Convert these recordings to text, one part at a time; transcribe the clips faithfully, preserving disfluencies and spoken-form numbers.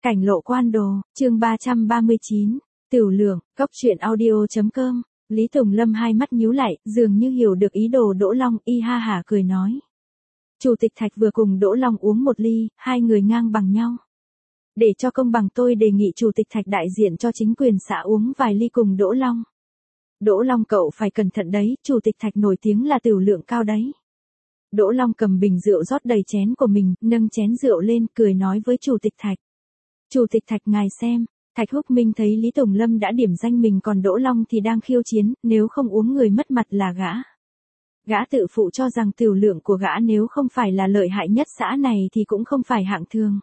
Cảnh lộ quan đồ, chương ba trăm ba mươi chín, Tửu Lượng, Cốc truyện audio.com, Lý Tùng Lâm hai mắt nhíu lại, dường như hiểu được ý đồ Đỗ Long, y ha hả cười nói. Chủ tịch Thạch vừa cùng Đỗ Long uống một ly, hai người ngang bằng nhau. Để cho công bằng tôi đề nghị Chủ tịch Thạch đại diện cho chính quyền xã uống vài ly cùng Đỗ Long. Đỗ Long cậu phải cẩn thận đấy, Chủ tịch Thạch nổi tiếng là tửu lượng cao đấy. Đỗ Long cầm bình rượu rót đầy chén của mình, nâng chén rượu lên, cười nói với Chủ tịch Thạch. Chủ tịch Thạch ngài xem, Thạch Húc Minh thấy Lý Tùng Lâm đã điểm danh mình còn Đỗ Long thì đang khiêu chiến, nếu không uống người mất mặt là gã. Gã tự phụ cho rằng tửu lượng của gã nếu không phải là lợi hại nhất xã này thì cũng không phải hạng thường.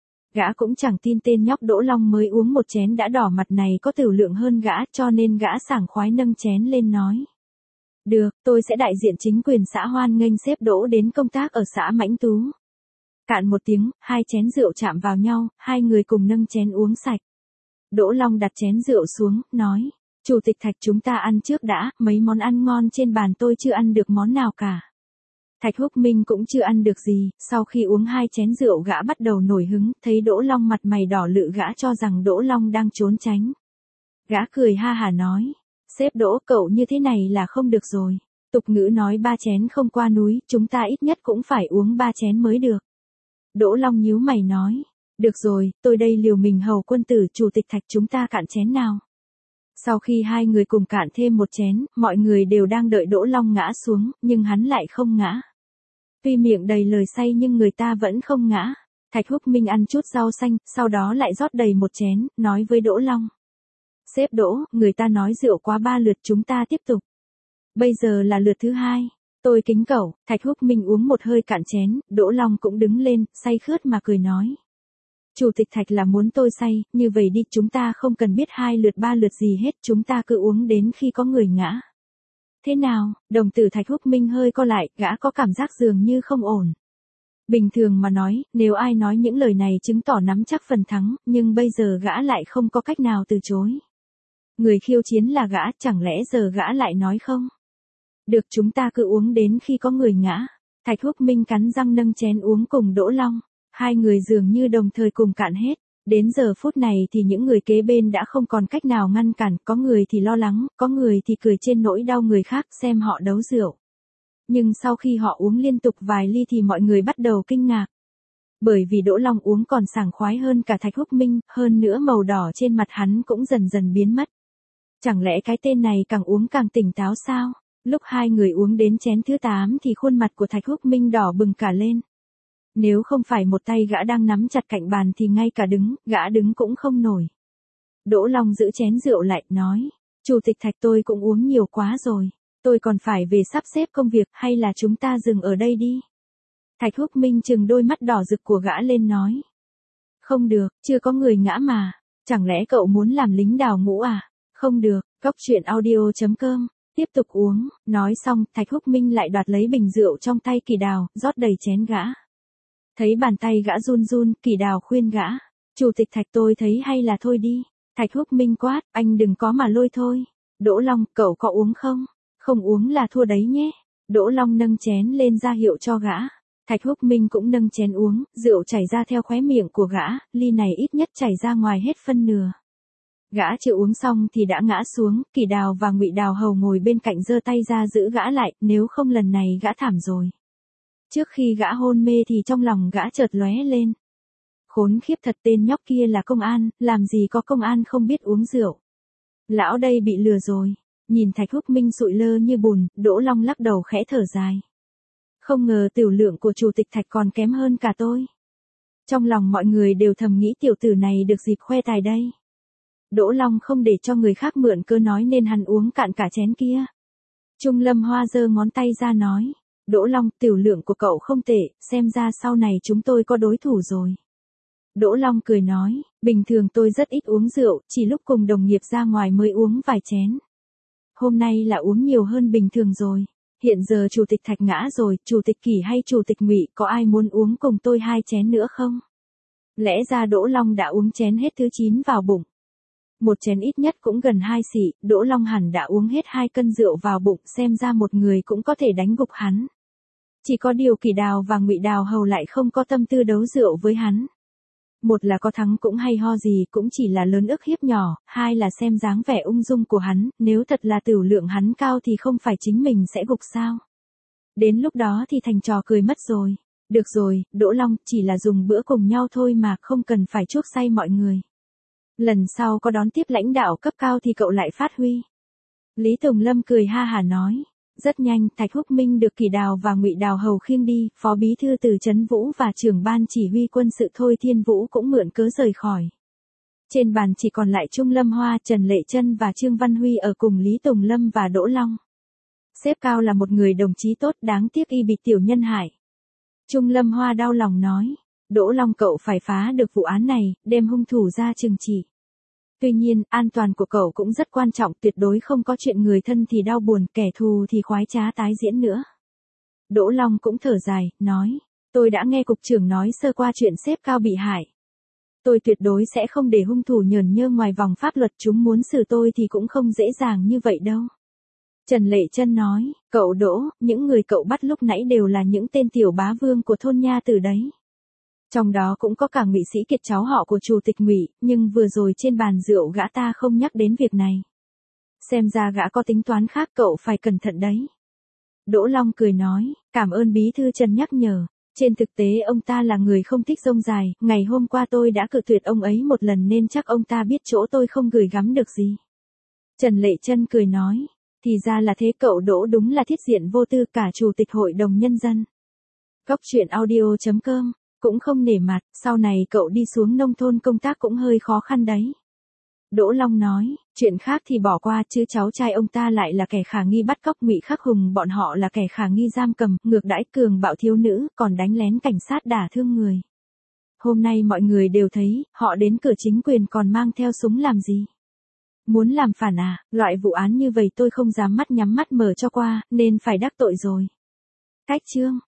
Gã cũng chẳng tin tên nhóc Đỗ Long mới uống một chén đã đỏ mặt này có tửu lượng hơn gã, cho nên gã sảng khoái nâng chén lên nói. Được, tôi sẽ đại diện chính quyền xã hoan nghênh xếp Đỗ đến công tác ở xã Mãnh Tú. Cạn một tiếng, hai chén rượu chạm vào nhau, hai người cùng nâng chén uống sạch. Đỗ Long đặt chén rượu xuống, nói, Chủ tịch Thạch chúng ta ăn trước đã, mấy món ăn ngon trên bàn tôi chưa ăn được món nào cả. Thạch Húc Minh cũng chưa ăn được gì, sau khi uống hai chén rượu gã bắt đầu nổi hứng, thấy Đỗ Long mặt mày đỏ lự gã cho rằng Đỗ Long đang trốn tránh. Gã cười ha hả nói, sếp Đỗ cậu như thế này là không được rồi. Tục ngữ nói ba chén không qua núi, chúng ta ít nhất cũng phải uống ba chén mới được. Đỗ Long nhíu mày nói, được rồi, tôi đây liều mình hầu quân tử Chủ tịch Thạch chúng ta cạn chén nào. Sau khi hai người cùng cạn thêm một chén, mọi người đều đang đợi Đỗ Long ngã xuống, nhưng hắn lại không ngã. Tuy miệng đầy lời say nhưng người ta vẫn không ngã. Thạch Húc Minh ăn chút rau xanh, sau đó lại rót đầy một chén, nói với Đỗ Long. Sếp Đỗ, người ta nói rượu quá ba lượt chúng ta tiếp tục. Bây giờ là lượt thứ hai. Tôi kính cậu, Thạch Húc Minh uống một hơi cạn chén, Đỗ Long cũng đứng lên, say khướt mà cười nói. Chủ tịch Thạch là muốn tôi say, như vậy đi chúng ta không cần biết hai lượt ba lượt gì hết, chúng ta cứ uống đến khi có người ngã. Thế nào, đồng tử Thạch Húc Minh hơi co lại, gã có cảm giác dường như không ổn. Bình thường mà nói, nếu ai nói những lời này chứng tỏ nắm chắc phần thắng, nhưng bây giờ gã lại không có cách nào từ chối. Người khiêu chiến là gã, chẳng lẽ giờ gã lại nói không? Được chúng ta cứ uống đến khi có người ngã. Thạch Húc Minh cắn răng nâng chén uống cùng Đỗ Long. Hai người dường như đồng thời cùng cạn hết. Đến giờ phút này thì những người kế bên đã không còn cách nào ngăn cản, có người thì lo lắng, có người thì cười trên nỗi đau người khác xem họ đấu rượu. Nhưng sau khi họ uống liên tục vài ly thì mọi người bắt đầu kinh ngạc. Bởi vì Đỗ Long uống còn sảng khoái hơn cả Thạch Húc Minh, hơn nữa màu đỏ trên mặt hắn cũng dần dần biến mất. Chẳng lẽ cái tên này càng uống càng tỉnh táo sao? Lúc hai người uống đến chén thứ tám thì khuôn mặt của Thạch Húc Minh đỏ bừng cả lên. Nếu không phải một tay gã đang nắm chặt cạnh bàn thì ngay cả đứng, gã đứng cũng không nổi. Đỗ Long giữ chén rượu lại, nói, Chủ tịch Thạch tôi cũng uống nhiều quá rồi. Tôi còn phải về sắp xếp công việc, hay là chúng ta dừng ở đây đi. Thạch Húc Minh trừng đôi mắt đỏ rực của gã lên nói. Không được, chưa có người ngã mà. Chẳng lẽ cậu muốn làm lính đào ngũ à? Không được, Cốc truyện audio.com. Tiếp tục uống, nói xong, Thạch Húc Minh lại đoạt lấy bình rượu trong tay Kỳ Đào, rót đầy chén gã. Thấy bàn tay gã run run, Kỳ Đào khuyên gã. Chủ tịch Thạch tôi thấy hay là thôi đi. Thạch Húc Minh quát, anh đừng có mà lôi thôi. Đỗ Long, cậu có uống không? Không uống là thua đấy nhé. Đỗ Long nâng chén lên ra hiệu cho gã. Thạch Húc Minh cũng nâng chén uống, rượu chảy ra theo khóe miệng của gã, ly này ít nhất chảy ra ngoài hết phân nửa. Gã chưa uống xong thì đã ngã xuống, Kỳ Đào và Ngụy Đào hầu ngồi bên cạnh giơ tay ra giữ gã lại, nếu không lần này gã thảm rồi. Trước khi gã hôn mê thì trong lòng gã chợt lóe lên. Khốn khiếp thật, tên nhóc kia là công an, làm gì có công an không biết uống rượu. Lão đây bị lừa rồi. Nhìn Thạch Húc Minh sụi lơ như bùn, Đỗ Long lắc đầu khẽ thở dài. Không ngờ tửu lượng của Chủ tịch Thạch còn kém hơn cả tôi. Trong lòng mọi người đều thầm nghĩ tiểu tử này được dịp khoe tài đây. Đỗ Long không để cho người khác mượn cơ nói nên hắn uống cạn cả chén kia. Trung Lâm Hoa giơ ngón tay ra nói. Đỗ Long, tửu lượng của cậu không tệ, xem ra sau này chúng tôi có đối thủ rồi. Đỗ Long cười nói, bình thường tôi rất ít uống rượu, chỉ lúc cùng đồng nghiệp ra ngoài mới uống vài chén. Hôm nay là uống nhiều hơn bình thường rồi. Hiện giờ Chủ tịch Thạch ngã rồi, Chủ tịch Kỷ hay Chủ tịch Ngụy có ai muốn uống cùng tôi hai chén nữa không? Lẽ ra Đỗ Long đã uống chén hết thứ chín vào bụng. Một chén ít nhất cũng gần hai xị, Đỗ Long hẳn đã uống hết hai cân rượu vào bụng, xem ra một người cũng có thể đánh gục hắn. Chỉ có điều Kỳ Đào và Ngụy Đào hầu lại không có tâm tư đấu rượu với hắn. Một là có thắng cũng hay ho gì cũng chỉ là lớn ức hiếp nhỏ, hai là xem dáng vẻ ung dung của hắn, nếu thật là tửu lượng hắn cao thì không phải chính mình sẽ gục sao. Đến lúc đó thì thành trò cười mất rồi. Được rồi, Đỗ Long, chỉ là dùng bữa cùng nhau thôi mà, không cần phải chuốc say mọi người. Lần sau có đón tiếp lãnh đạo cấp cao thì cậu lại phát huy. Lý Tùng Lâm cười ha hả nói. Rất nhanh, Thạch Húc Minh được Kỳ Đào và Ngụy Đào hầu khiêng đi, phó bí thư Từ Trấn Vũ và trưởng ban chỉ huy quân sự Thôi Thiên Vũ cũng mượn cớ rời khỏi. Trên bàn chỉ còn lại Trung Lâm Hoa, Trần Lệ Chân và Trương Văn Huy ở cùng Lý Tùng Lâm và Đỗ Long. Sếp Cao là một người đồng chí tốt, đáng tiếc y bị tiểu nhân hại. Trung Lâm Hoa đau lòng nói. Đỗ Long, cậu phải phá được vụ án này, đem hung thủ ra trừng trị. Tuy nhiên, an toàn của cậu cũng rất quan trọng, tuyệt đối không có chuyện người thân thì đau buồn, kẻ thù thì khoái trá tái diễn nữa. Đỗ Long cũng thở dài, nói. Tôi đã nghe cục trưởng nói sơ qua chuyện sếp Cao bị hại. Tôi tuyệt đối sẽ không để hung thủ nhờn nhơ ngoài vòng pháp luật, chúng muốn xử tôi thì cũng không dễ dàng như vậy đâu. Trần Lệ Chân nói, cậu Đỗ, những người cậu bắt lúc nãy đều là những tên tiểu bá vương của thôn Nha Tử đấy. Trong đó cũng có cả Ngụy Sĩ Kiệt, cháu họ của chủ tịch Ngụy, nhưng vừa rồi trên bàn rượu gã ta không nhắc đến việc này. Xem ra gã có tính toán khác, cậu phải cẩn thận đấy. Đỗ Long cười nói, cảm ơn bí thư Trần nhắc nhở. Trên thực tế ông ta là người không thích rông dài, ngày hôm qua tôi đã cự tuyệt ông ấy một lần nên chắc ông ta biết chỗ tôi không gửi gắm được gì. Trần Lệ Chân cười nói, thì ra là thế, cậu Đỗ đúng là thiết diện vô tư, cả chủ tịch hội đồng nhân dân. Góc truyện audio chấm com, cũng không nể mặt, sau này cậu đi xuống nông thôn công tác cũng hơi khó khăn đấy. Đỗ Long nói, chuyện khác thì bỏ qua, chứ cháu trai ông ta lại là kẻ khả nghi bắt cóc Ngụy Khắc Hùng, bọn họ là kẻ khả nghi giam cầm, ngược đãi cường bạo thiếu nữ, còn đánh lén cảnh sát đả thương người. Hôm nay mọi người đều thấy, họ đến cửa chính quyền còn mang theo súng làm gì? Muốn làm phản à? Loại vụ án như vậy tôi không dám mắt nhắm mắt mở cho qua, nên phải đắc tội rồi. Cách chương